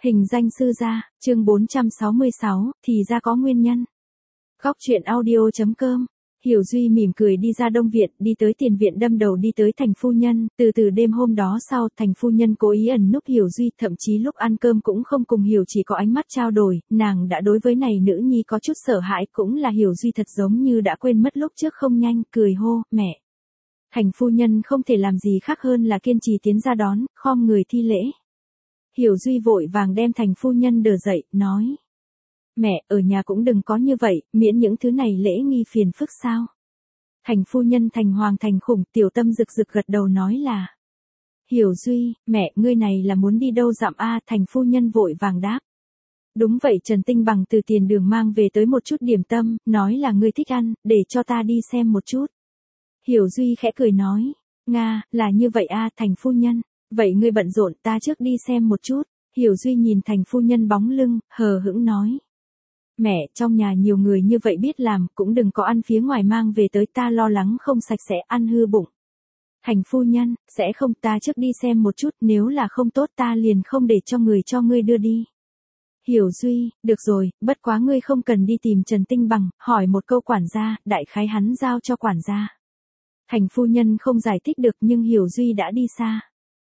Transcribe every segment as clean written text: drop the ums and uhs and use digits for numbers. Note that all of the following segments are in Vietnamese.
Hình danh sư gia, chương 466, thì ra có nguyên nhân. Góc truyện audio.com. Hiểu Duy mỉm cười đi ra Đông Viện, đi tới Tiền Viện, đâm đầu đi tới Thành phu nhân. Từ đêm hôm đó sau, Thành phu nhân cố ý ẩn núp Hiểu Duy, thậm chí lúc ăn cơm cũng không cùng Hiểu, chỉ có ánh mắt trao đổi. Nàng đã đối với này nữ nhi có chút sợ hãi, cũng là Hiểu Duy thật giống như đã quên mất lúc trước không nhanh, cười hô, mẹ. Thành phu nhân không thể làm gì khác hơn là kiên trì tiến ra đón, khom người thi lễ. Hiểu Duy vội vàng đem Thành phu nhân đỡ dậy, nói. Mẹ, ở nhà cũng đừng có như vậy, miễn những thứ này lễ nghi phiền phức sao. Thành phu nhân Thành Hoàng Thành Khủng, tiểu tâm rực rực gật đầu nói là. Hiểu Duy, mẹ, ngươi này là muốn đi đâu dặm a? Thành phu nhân vội vàng đáp. Đúng vậy, Trần Tinh Bằng từ tiền đường mang về tới một chút điểm tâm, nói là ngươi thích ăn, để cho ta đi xem một chút. Hiểu Duy khẽ cười nói. Nga, là như vậy a? Thành phu nhân. Vậy ngươi bận rộn, ta trước đi xem một chút. Hiểu Duy nhìn Thành phu nhân bóng lưng, hờ hững nói. Mẹ, trong nhà nhiều người như vậy biết làm, cũng đừng có ăn phía ngoài mang về tới, ta lo lắng không sạch sẽ, ăn hư bụng. Thành phu nhân, sẽ không, ta trước đi xem một chút, nếu là không tốt ta liền không để cho người cho ngươi đưa đi. Hiểu Duy, được rồi, bất quá ngươi không cần đi tìm Trần Tinh Bằng, hỏi một câu quản gia, đại khái hắn giao cho quản gia. Thành phu nhân không giải thích được nhưng Hiểu Duy đã đi xa.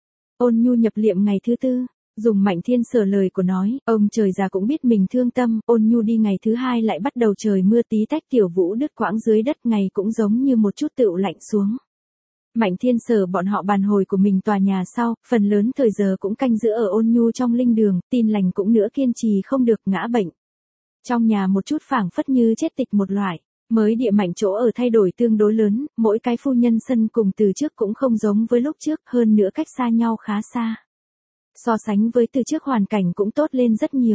Ôn Nhu nhập liệm ngày thứ tư. Dùng Mạnh Thiên Sở lời của nói, ông trời già cũng biết mình thương tâm, Ôn Nhu đi ngày thứ hai lại bắt đầu trời mưa tí tách, tiểu vũ đứt quãng dưới đất, ngày cũng giống như một chút tựu lạnh xuống. Mạnh Thiên Sở bọn họ bàn hồi của mình tòa nhà sau, phần lớn thời giờ cũng canh giữ ở Ôn Nhu trong linh đường, tin lành cũng nữa kiên trì không được, ngã bệnh. Trong nhà một chút phảng phất như chết tịch một loại. Mới địa Mạnh chỗ ở thay đổi tương đối lớn, mỗi cái phu nhân sân cùng từ trước cũng không giống với lúc trước, hơn nữa cách xa nhau khá xa. So sánh với từ trước hoàn cảnh cũng tốt lên rất nhiều.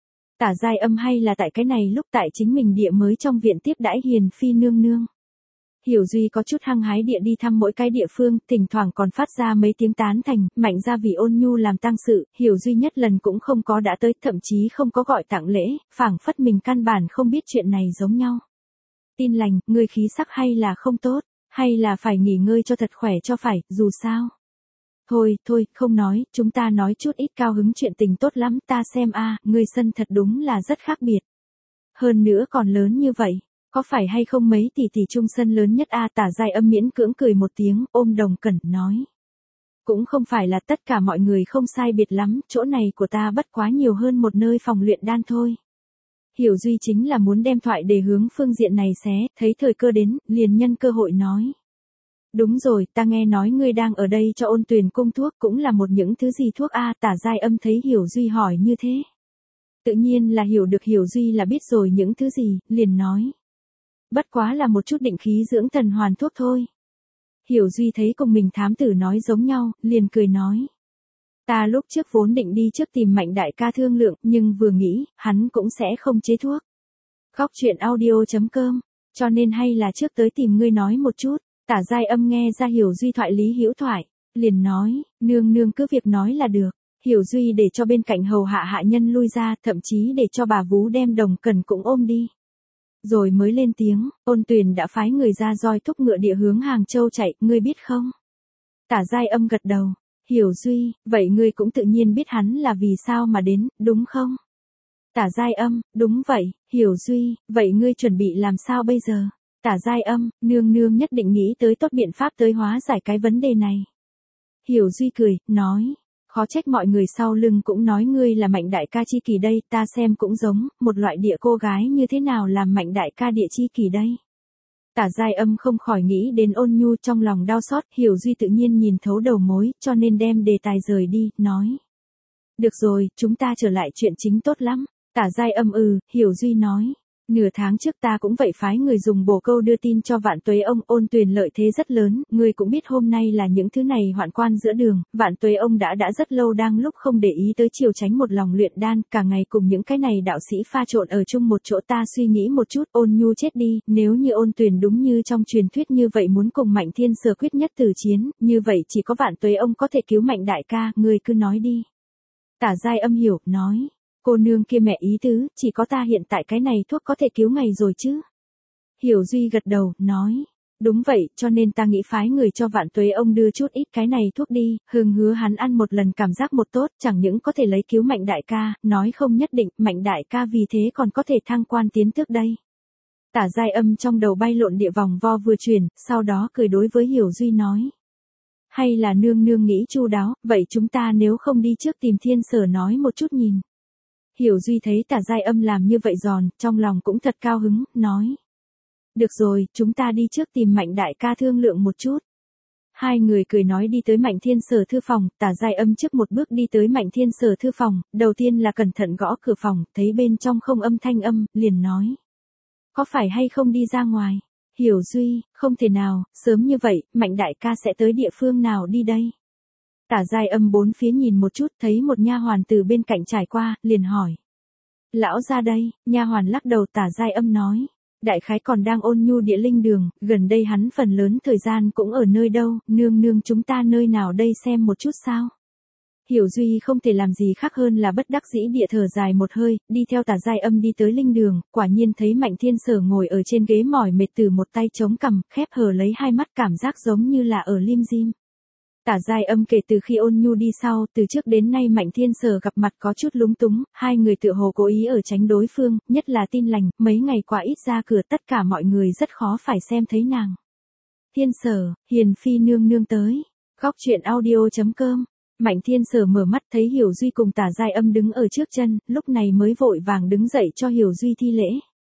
Tả Giai Âm hay là tại cái này lúc tại chính mình địa mới trong viện tiếp đãi hiền phi nương nương. Hiểu Duy có chút hăng hái địa đi thăm mỗi cái địa phương, thỉnh thoảng còn phát ra mấy tiếng tán thành, Mạnh ra vì Ôn Nhu làm tang sự, Hiểu Duy nhất lần cũng không có đã tới, thậm chí không có gọi tặng lễ, phảng phất mình căn bản không biết chuyện này giống nhau. Tin lành, ngươi khí sắc hay là không tốt, hay là phải nghỉ ngơi cho thật khỏe cho phải, dù sao. Thôi, không nói, chúng ta nói chút ít cao hứng chuyện tình tốt lắm, ta xem a, ngươi sân thật đúng là rất khác biệt. Hơn nữa còn lớn như vậy, có phải hay không mấy tỷ tỷ trung sân lớn nhất a? Tả Giai Âm miễn cưỡng cười một tiếng, ôm Đồng Cẩn nói. Cũng không phải là tất cả mọi người không sai biệt lắm, chỗ này của ta bất quá nhiều hơn một nơi phòng luyện đan thôi. Hiểu Duy chính là muốn đem thoại để hướng phương diện này xé, thấy thời cơ đến, liền nhân cơ hội nói. Đúng rồi, ta nghe nói ngươi đang ở đây cho Ôn Tuyền cung thuốc, cũng là một những thứ gì thuốc a? Tả Giai Âm thấy Hiểu Duy hỏi như thế. Tự nhiên là hiểu được Hiểu Duy là biết rồi những thứ gì, liền nói. Bất quá là một chút định khí dưỡng thần hoàn thuốc thôi. Hiểu Duy thấy cùng mình thám tử nói giống nhau, liền cười nói. Ta lúc trước vốn định đi trước tìm Mạnh đại ca thương lượng, nhưng vừa nghĩ, hắn cũng sẽ không chế thuốc. Góc truyện audio.com, cho nên hay là trước tới tìm ngươi nói một chút. Tả Giai Âm nghe ra Hiểu Duy thoại lý hữu thoại, liền nói, nương cứ việc nói là được. Hiểu Duy để cho bên cạnh hầu hạ hạ nhân lui ra, thậm chí để cho bà vú đem Đồng Cẩn cũng ôm đi. Rồi mới lên tiếng, Ôn Tuyền đã phái người ra roi thúc ngựa địa hướng Hàng Châu chạy, ngươi biết không? Tả Giai Âm gật đầu, Hiểu Duy, vậy ngươi cũng tự nhiên biết hắn là vì sao mà đến, đúng không? Tả Giai Âm, đúng vậy, Hiểu Duy, vậy ngươi chuẩn bị làm sao bây giờ? Tả Giai Âm, nương nhất định nghĩ tới tốt biện pháp tới hóa giải cái vấn đề này. Hiểu Duy cười, nói, khó trách mọi người sau lưng cũng nói ngươi là Mạnh đại ca chi kỷ đây, ta xem cũng giống, một loại địa cô gái như thế nào làm Mạnh đại ca địa chi kỷ đây. Tả Giai Âm không khỏi nghĩ đến Ôn Nhu, trong lòng đau xót, Hiểu Duy tự nhiên nhìn thấu đầu mối, cho nên đem đề tài rời đi, nói. Được rồi, chúng ta trở lại chuyện chính tốt lắm. Tả Giai Âm Hiểu Duy nói. Nửa tháng trước ta cũng vậy phái người dùng bồ câu đưa tin cho Vạn Tuế ông, Ôn Tuyền lợi thế rất lớn, ngươi cũng biết hôm nay là những thứ này hoạn quan giữa đường, Vạn Tuế ông đã rất lâu đang lúc không để ý tới chiều tránh một lòng luyện đan, cả ngày cùng những cái này đạo sĩ pha trộn ở chung một chỗ, ta suy nghĩ một chút, Ôn Nhu chết đi, nếu như Ôn Tuyền đúng như trong truyền thuyết như vậy muốn cùng Mạnh Thiên Sở quyết nhất tử chiến, như vậy chỉ có Vạn Tuế ông có thể cứu Mạnh đại ca, ngươi cứ nói đi. Tả Giai Âm hiểu, nói. Cô nương kia mẹ ý tứ, chỉ có ta hiện tại cái này thuốc có thể cứu ngày rồi chứ. Hiểu Duy gật đầu, nói. Đúng vậy, cho nên ta nghĩ phái người cho Vạn Tuế ông đưa chút ít cái này thuốc đi, hứa hắn ăn một lần cảm giác một tốt, chẳng những có thể lấy cứu Mạnh đại ca, nói không nhất định, Mạnh đại ca vì thế còn có thể thăng quan tiến tước đây. Tả Giai Âm trong đầu bay lộn địa vòng vo vừa chuyển, sau đó cười đối với Hiểu Duy nói. Hay là nương nương nghĩ chu đáo, vậy chúng ta nếu không đi trước tìm Thiên Sở nói một chút nhìn. Hiểu Duy thấy Tả Giai Âm làm như vậy giòn, trong lòng cũng thật cao hứng, nói. Được rồi, chúng ta đi trước tìm Mạnh đại ca thương lượng một chút. Hai người cười nói đi tới Mạnh Thiên Sở thư phòng, Tả Giai Âm trước một bước đi tới Mạnh Thiên Sở thư phòng, đầu tiên là cẩn thận gõ cửa phòng, thấy bên trong không âm thanh âm, liền nói. Có phải hay không đi ra ngoài? Hiểu Duy, không thể nào, sớm như vậy, Mạnh đại ca sẽ tới địa phương nào đi đây? Tả Giai Âm bốn phía nhìn một chút, thấy một nha hoàn từ bên cạnh trải qua, liền hỏi. Lão ra đây, nha hoàn lắc đầu. Tả Giai Âm nói. Đại khái còn đang ôn nhu địa linh đường, gần đây hắn phần lớn thời gian cũng ở nơi đâu, nương nương chúng ta nơi nào đây xem một chút sao? Hiểu Duy không thể làm gì khác hơn là bất đắc dĩ địa thở dài một hơi, đi theo Tả Giai Âm đi tới linh đường, quả nhiên thấy Mạnh Thiên Sở ngồi ở trên ghế mỏi mệt từ một tay chống cằm, khép hờ lấy hai mắt cảm giác giống như là ở lim dim. Tả Giai Âm kể từ khi ôn nhu đi sau, từ trước đến nay Mạnh Thiên Sở gặp mặt có chút lúng túng, hai người tựa hồ cố ý ở tránh đối phương, nhất là Tin Lành, mấy ngày qua ít ra cửa tất cả mọi người rất khó phải xem thấy nàng. Thiên Sở, Hiền Phi nương nương tới. Góc truyện audio.com. Mạnh Thiên Sở mở mắt thấy Hiểu Duy cùng Tả Giai Âm đứng ở trước chân, lúc này mới vội vàng đứng dậy cho Hiểu Duy thi lễ.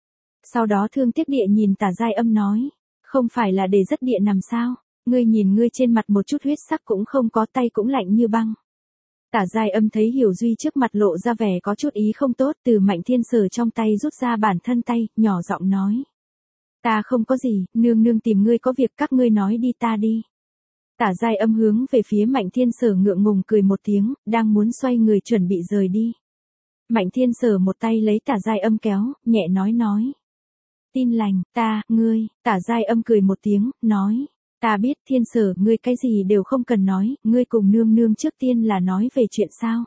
Sau đó thương tiếc địa nhìn Tả Giai Âm nói, không phải là để rất địa nằm sao? Ngươi nhìn ngươi trên mặt một chút huyết sắc cũng không có, tay cũng lạnh như băng. Tả Giai Âm thấy Hiểu Duy trước mặt lộ ra vẻ có chút ý không tốt, từ Mạnh Thiên Sở trong tay rút ra bản thân tay, nhỏ giọng nói. Ta không có gì, nương nương tìm ngươi có việc, các ngươi nói đi ta đi. Tả Giai Âm hướng về phía Mạnh Thiên Sở ngượng ngùng cười một tiếng, đang muốn xoay người chuẩn bị rời đi. Mạnh Thiên Sở một tay lấy Tả Giai Âm kéo, nhẹ nói. Tin Lành, ngươi, Tả Giai Âm cười một tiếng, nói. Ta biết Thiên Sở, ngươi cái gì đều không cần nói, ngươi cùng nương nương trước tiên là nói về chuyện sao.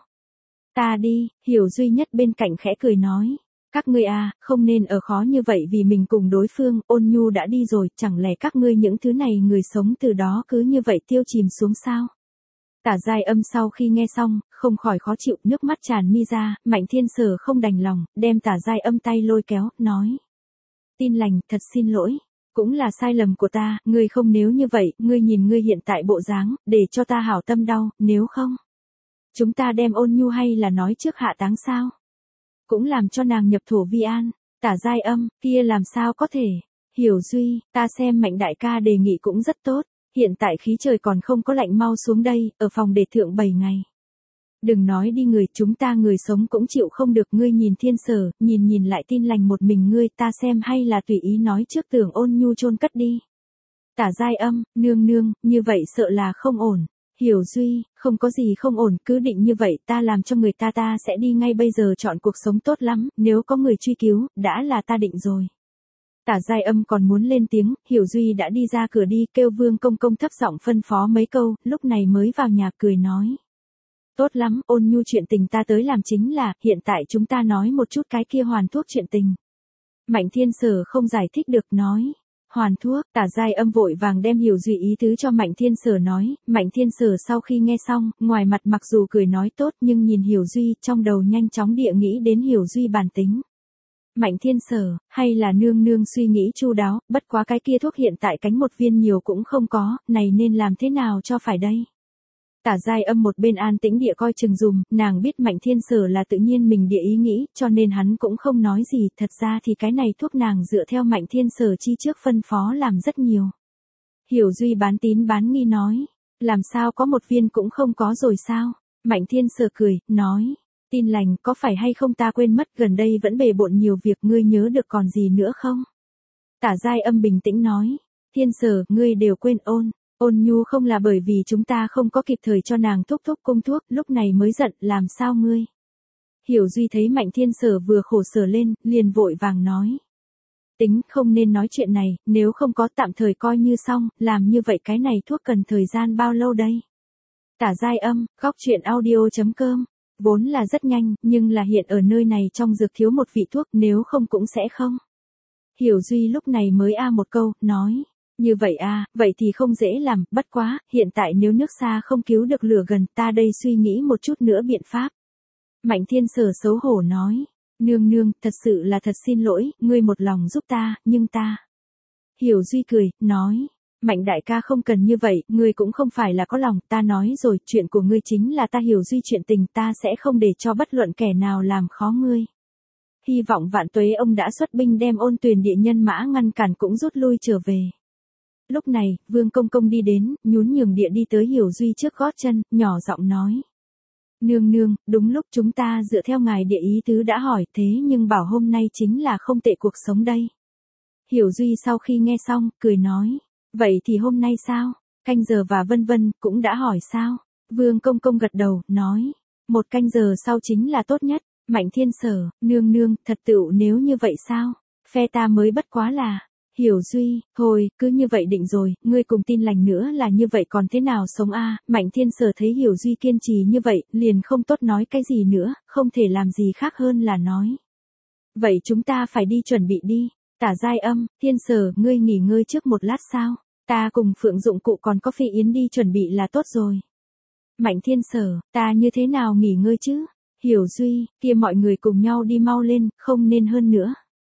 Ta đi, Hiểu Duy nhất bên cạnh khẽ cười nói. Các ngươi không nên ở khó như vậy vì mình cùng đối phương, ôn nhu đã đi rồi, chẳng lẽ các ngươi những thứ này người sống từ đó cứ như vậy tiêu chìm xuống sao? Tả Giai Âm sau khi nghe xong, không khỏi khó chịu, nước mắt tràn mi ra, Mạnh Thiên Sở không đành lòng, đem Tả Giai Âm tay lôi kéo, nói. Tin Lành, thật xin lỗi. Cũng là sai lầm của ta, ngươi không nếu như vậy, ngươi nhìn ngươi hiện tại bộ dáng, để cho ta hảo tâm đau, nếu không. Chúng ta đem ôn nhu hay là nói trước hạ táng sao? Cũng làm cho nàng nhập thổ vi an. Tả Giai Âm, kia làm sao có thể. Hiểu Duy, ta xem Mạnh đại ca đề nghị cũng rất tốt. Hiện tại khí trời còn không có lạnh, mau xuống đây, ở phòng để thượng 7 ngày. Đừng nói đi người, chúng ta người sống cũng chịu không được. Ngươi nhìn Thiên Sở, nhìn lại Tin Lành một mình ngươi, ta xem hay là tùy ý nói trước tưởng ôn nhu chôn cất đi. Tả Giai Âm, nương nương, như vậy sợ là không ổn. Hiểu Duy, không có gì không ổn, cứ định như vậy, ta làm cho người ta sẽ đi ngay bây giờ, chọn cuộc sống tốt lắm, nếu có người truy cứu, đã là ta định rồi. Tả Giai Âm còn muốn lên tiếng, Hiểu Duy đã đi ra cửa đi, kêu Vương Công Công thấp giọng phân phó mấy câu, lúc này mới vào nhà cười nói. Tốt lắm, ôn nhu chuyện tình ta tới làm chính là, hiện tại chúng ta nói một chút cái kia hoàn thuốc chuyện tình. Mạnh Thiên Sở không giải thích được, nói. Hoàn thuốc, Tả Giai Âm vội vàng đem Hiểu Duy ý tứ cho Mạnh Thiên Sở nói, Mạnh Thiên Sở sau khi nghe xong, ngoài mặt mặc dù cười nói tốt nhưng nhìn Hiểu Duy, trong đầu nhanh chóng địa nghĩ đến Hiểu Duy bản tính. Mạnh Thiên Sở, hay là nương nương suy nghĩ chu đáo, bất quá cái kia thuốc hiện tại cánh một viên nhiều cũng không có, này nên làm thế nào cho phải đây? Tả Giai Âm một bên an tĩnh địa coi chừng dùm, nàng biết Mạnh Thiên Sở là tự nhiên mình địa ý nghĩ, cho nên hắn cũng không nói gì, thật ra thì cái này thuốc nàng dựa theo Mạnh Thiên Sở chi trước phân phó làm rất nhiều. Hiểu Duy bán tín bán nghi nói, làm sao có một viên cũng không có rồi sao? Mạnh Thiên Sở cười, nói, Tin Lành, có phải hay không ta quên mất, gần đây vẫn bề bộn nhiều việc, ngươi nhớ được còn gì nữa không? Tả Giai Âm bình tĩnh nói, Thiên Sở, ngươi đều quên Ôn nhu không là bởi vì chúng ta không có kịp thời cho nàng thúc cung thuốc, lúc này mới giận, làm sao ngươi? Hiểu Duy thấy Mạnh Thiên Sở vừa khổ sở lên, liền vội vàng nói. Tính không nên nói chuyện này, nếu không có tạm thời coi như xong, làm như vậy cái này thuốc cần thời gian bao lâu đây? Tả Giai Âm, góc truyện audio.com. Vốn là rất nhanh, nhưng là hiện ở nơi này trong dược thiếu một vị thuốc, nếu không cũng sẽ không. Hiểu Duy lúc này mới một câu, nói. Như vậy à, vậy thì không dễ làm, bất quá, hiện tại nếu nước xa không cứu được lửa gần, ta đây suy nghĩ một chút nữa biện pháp. Mạnh Thiên Sở xấu hổ nói, nương nương, thật sự là thật xin lỗi, ngươi một lòng giúp ta, nhưng ta. Hiểu Duy cười, nói, Mạnh đại ca không cần như vậy, ngươi cũng không phải là có lòng, ta nói rồi, chuyện của ngươi chính là ta Hiểu Duy chuyện tình, ta sẽ không để cho bất luận kẻ nào làm khó ngươi. Hy vọng Vạn Tuế ông đã xuất binh đem Ôn Tuyền địa nhân mã ngăn cản cũng rút lui trở về. Lúc này, Vương Công Công đi đến, nhún nhường địa đi tới Hiểu Duy trước gót chân, nhỏ giọng nói. Nương nương, đúng lúc chúng ta dựa theo ngài địa ý tứ đã hỏi thế nhưng bảo hôm nay chính là không tệ cuộc sống đây. Hiểu Duy sau khi nghe xong, cười nói. Vậy thì hôm nay sao? Canh giờ và vân vân, cũng đã hỏi sao? Vương Công Công gật đầu, nói. 1 canh giờ sau chính là tốt nhất. Mạnh Thiên Sở, nương nương, thật tựu nếu như vậy sao? Phe ta mới bất quá là. Hiểu Duy, thôi, cứ như vậy định rồi, ngươi cùng tin lành nữa là như vậy còn thế nào sống a? Mạnh Thiên Sở thấy Hiểu Duy kiên trì như vậy, liền không tốt nói cái gì nữa, không thể làm gì khác hơn là nói. Vậy chúng ta phải đi chuẩn bị đi. Tả Giai Âm, Thiên Sở, ngươi nghỉ ngơi trước một lát sao? Ta cùng Phượng Dụng Cụ còn có Phi Yến đi chuẩn bị là tốt rồi. Mạnh Thiên Sở, ta như thế nào nghỉ ngơi chứ? Hiểu Duy, kia mọi người cùng nhau đi mau lên, không nên hơn nữa.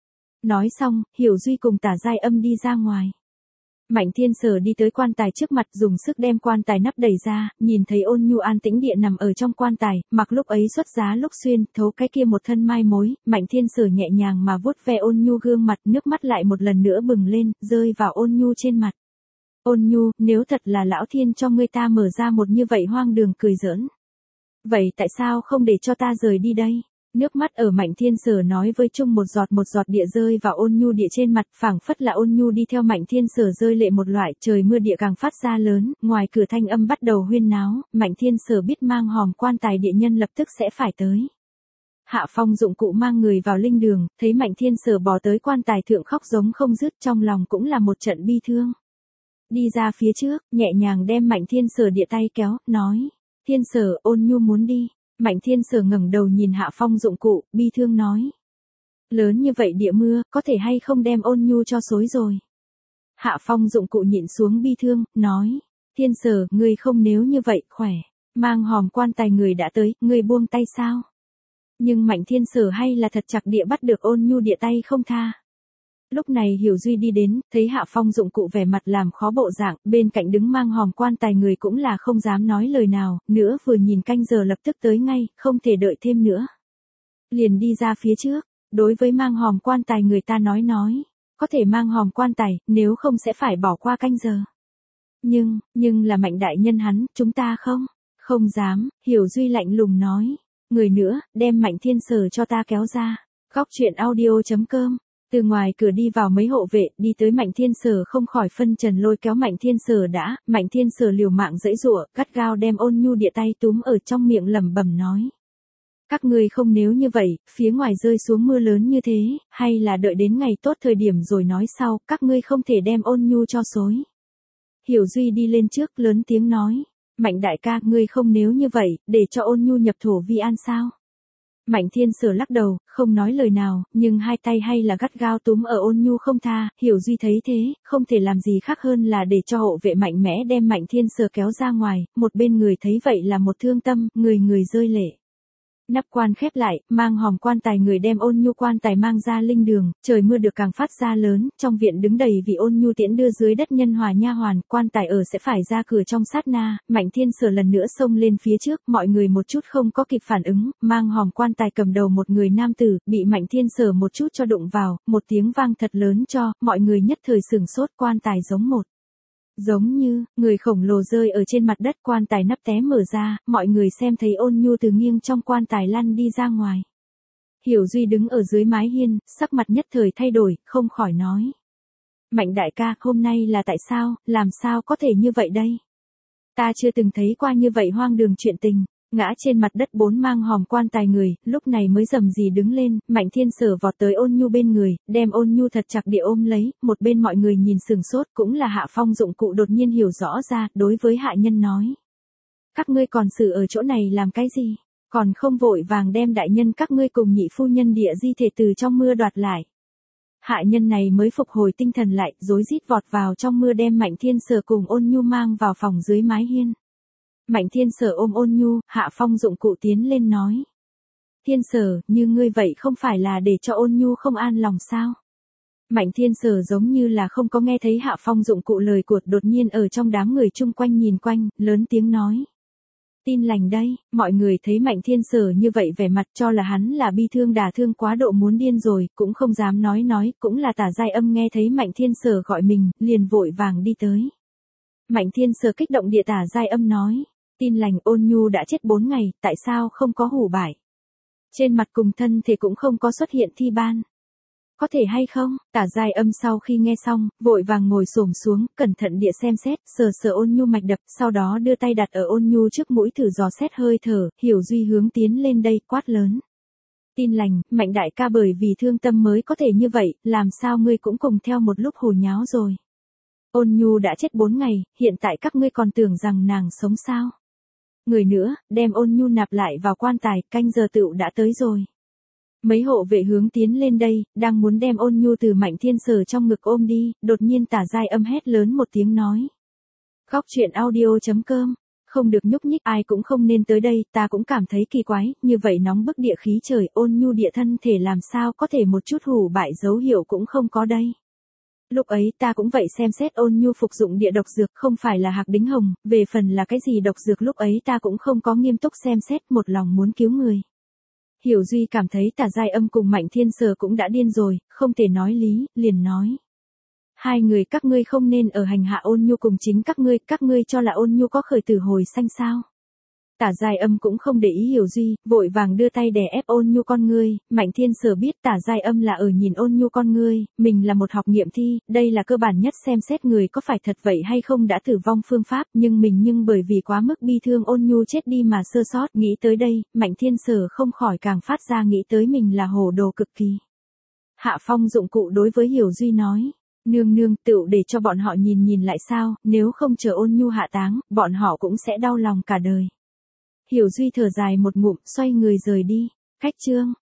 Nói xong, Hiểu Duy cùng Tả Giai Âm đi ra ngoài. Mạnh Thiên Sở đi tới quan tài trước mặt dùng sức đem quan tài nắp đẩy ra, nhìn thấy Ôn Nhu an tĩnh địa nằm ở trong quan tài, mặc lúc ấy xuất giá lúc xuyên, thấu cái kia một thân mai mối, Mạnh Thiên Sở nhẹ nhàng mà vuốt ve Ôn Nhu gương mặt, nước mắt lại một lần nữa bừng lên, rơi vào Ôn Nhu trên mặt. Ôn Nhu, nếu thật là lão thiên cho ngươi ta mở ra một như vậy hoang đường cười giỡn. Vậy tại sao không để cho ta rời đi đây? Nước mắt ở Mạnh Thiên Sở nói với chung một giọt địa rơi vào Ôn Nhu địa trên mặt, phảng phất là Ôn Nhu đi theo Mạnh Thiên Sở rơi lệ một loại, trời mưa địa càng phát ra lớn, ngoài cửa thanh âm bắt đầu huyên náo, Mạnh Thiên Sở biết mang hòm quan tài địa nhân lập tức sẽ phải tới. Hạ Phong Dụng Cụ mang người vào linh đường, thấy Mạnh Thiên Sở bò tới quan tài thượng khóc giống không dứt, trong lòng cũng là một trận bi thương. Đi ra phía trước, nhẹ nhàng đem Mạnh Thiên Sở địa tay kéo, nói, Thiên Sở, Ôn Nhu muốn đi. Mạnh Thiên Sở ngẩng đầu nhìn Hạ Phong Dụng Cụ, bi thương nói. Lớn như vậy địa mưa, có thể hay không đem Ôn Nhu cho xối rồi. Hạ Phong Dụng Cụ nhịn xuống bi thương, nói. Thiên Sở, ngươi không nếu như vậy, khỏe. Mang hòm quan tài người đã tới, ngươi buông tay sao? Nhưng Mạnh Thiên Sở hay là thật chặt địa bắt được Ôn Nhu địa tay không tha. Lúc này Hiểu Duy đi đến, thấy Hạ Phong Dụng Cụ vẻ mặt làm khó bộ dạng, bên cạnh đứng mang hòm quan tài người cũng là không dám nói lời nào, nữa vừa nhìn canh giờ lập tức tới ngay, không thể đợi thêm nữa. Liền đi ra phía trước, đối với mang hòm quan tài người ta nói, có thể mang hòm quan tài, nếu không sẽ phải bỏ qua canh giờ. Nhưng là Mạnh đại nhân hắn, chúng ta không dám, Hiểu Duy lạnh lùng nói, người nữa, đem Mạnh Thiên Sở cho ta kéo ra. Góc truyện audio.com. Từ ngoài cửa đi vào mấy hộ vệ, đi tới Mạnh Thiên Sở không khỏi phân trần lôi kéo Mạnh Thiên Sở đã, Mạnh Thiên Sở liều mạng giãy giụa, gắt gao đem Ôn Nhu địa tay túm ở trong miệng lẩm bẩm nói. Các ngươi không nếu như vậy, phía ngoài rơi xuống mưa lớn như thế, hay là đợi đến ngày tốt thời điểm rồi nói sau, các ngươi không thể đem Ôn Nhu cho xối. Hiểu Duy đi lên trước lớn tiếng nói, Mạnh đại ca, ngươi không nếu như vậy, để cho Ôn Nhu nhập thổ vi an sao? Mạnh Thiên Sở lắc đầu, không nói lời nào, nhưng hai tay hay là gắt gao túm ở Ôn Nhu không tha, Hiểu Duy thấy thế, không thể làm gì khác hơn là để cho hộ vệ mạnh mẽ đem Mạnh Thiên Sở kéo ra ngoài, một bên người thấy vậy là một thương tâm, người rơi lệ. Nắp quan khép lại, mang hòm quan tài người đem Ôn Nhu quan tài mang ra linh đường, trời mưa được càng phát ra lớn, trong viện đứng đầy vì Ôn Nhu tiễn đưa dưới đất nhân hòa nha hoàn, quan tài ở sẽ phải ra cửa trong sát na, Mạnh Thiên Sở lần nữa xông lên phía trước, mọi người một chút không có kịp phản ứng, mang hòm quan tài cầm đầu một người nam tử, bị Mạnh Thiên Sở một chút cho đụng vào, một tiếng vang thật lớn cho, mọi người nhất thời sửng sốt, quan tài giống như, người khổng lồ rơi ở trên mặt đất, quan tài nắp té mở ra, mọi người xem thấy Ôn Nhu từ nghiêng trong quan tài lăn đi ra ngoài. Hiểu Duy đứng ở dưới mái hiên, sắc mặt nhất thời thay đổi, không khỏi nói. Mạnh đại ca, hôm nay là tại sao, làm sao có thể như vậy đây? Ta chưa từng thấy qua như vậy hoang đường chuyện tình. Ngã trên mặt đất bốn mang hòm quan tài người, lúc này mới rầm rì đứng lên, Mạnh Thiên Sở vọt tới Ôn Nhu bên người, đem Ôn Nhu thật chặt địa ôm lấy, một bên mọi người nhìn sừng sốt, cũng là Hạ Phong Dụng Cụ đột nhiên hiểu rõ ra, đối với hạ nhân nói. Các ngươi còn xử ở chỗ này làm cái gì? Còn không vội vàng đem đại nhân các ngươi cùng nhị phu nhân địa di thể từ trong mưa đoạt lại. Hạ nhân này mới phục hồi tinh thần lại, rối rít vọt vào trong mưa đem Mạnh Thiên Sở cùng Ôn Nhu mang vào phòng dưới mái hiên. Mạnh Thiên Sở ôm Ôn Nhu, Hạ Phong dụng cụ tiến lên nói. Thiên Sở, như ngươi vậy không phải là để cho Ôn Nhu không an lòng sao? Mạnh Thiên Sở giống như là không có nghe thấy Hạ Phong dụng cụ lời của, đột nhiên ở trong đám người chung quanh nhìn quanh, lớn tiếng nói. Tin lành đây, mọi người thấy Mạnh Thiên Sở như vậy vẻ mặt cho là hắn là bi thương đả thương quá độ muốn điên rồi, cũng không dám nói, cũng là Tả Giai Âm nghe thấy Mạnh Thiên Sở gọi mình, liền vội vàng đi tới. Mạnh Thiên Sở kích động địa Tả Giai Âm nói, tin lành Ôn Nhu đã chết 4 ngày, tại sao không có hủ bại? Trên mặt cùng thân thể cũng không có xuất hiện thi ban. Có thể hay không? Tả Giai Âm sau khi nghe xong, vội vàng ngồi xổm xuống, cẩn thận địa xem xét, sờ Ôn Nhu mạch đập, sau đó đưa tay đặt ở Ôn Nhu trước mũi thử dò xét hơi thở, Hiểu Duy hướng tiến lên đây, quát lớn. Tin lành, Mạnh đại ca bởi vì thương tâm mới có thể như vậy, làm sao ngươi cũng cùng theo một lúc hồ nháo rồi. Ôn Nhu đã chết 4 ngày, hiện tại các ngươi còn tưởng rằng nàng sống sao? Người nữa, đem Ôn Nhu nạp lại vào quan tài, canh giờ tựu đã tới rồi. Mấy hộ vệ hướng tiến lên đây, đang muốn đem Ôn Nhu từ Mạnh Thiên Sở trong ngực ôm đi, đột nhiên Tả Giai Âm hét lớn một tiếng nói. Góc truyện audio.com, không được nhúc nhích, ai cũng không nên tới đây, ta cũng cảm thấy kỳ quái, như vậy nóng bức địa khí trời, Ôn Nhu địa thân thể làm sao có thể một chút hủ bại dấu hiệu cũng không có đây. Lúc ấy ta cũng vậy xem xét Ôn Nhu phục dụng địa độc dược không phải là hạc đính hồng, về phần là cái gì độc dược lúc ấy ta cũng không có nghiêm túc xem xét, một lòng muốn cứu người. Hiểu Duy cảm thấy Tả Giai Âm cùng Mạnh Thiên Sở cũng đã điên rồi, không thể nói lý, liền nói. Hai người các ngươi không nên ở hành hạ Ôn Nhu cùng chính các ngươi cho là Ôn Nhu có khởi tử hồi sanh sao. Tả Giai Âm cũng không để ý Hiểu Duy, vội vàng đưa tay đè ép Ôn Nhu con ngươi, Mạnh Thiên Sở biết Tả Giai Âm là ở nhìn Ôn Nhu con ngươi, mình là một học nghiệm thi, đây là cơ bản nhất xem xét người có phải thật vậy hay không đã tử vong phương pháp, nhưng bởi vì quá mức bi thương Ôn Nhu chết đi mà sơ sót, nghĩ tới đây, Mạnh Thiên Sở không khỏi càng phát ra nghĩ tới mình là hồ đồ cực kỳ. Hạ Phong dụng cụ đối với Hiểu Duy nói. Nương, tựu để cho bọn họ nhìn lại sao, nếu không chờ Ôn Nhu hạ táng, bọn họ cũng sẽ đau lòng cả đời. Hiểu Duy thở dài một ngụm, xoay người rời đi. Khách chương.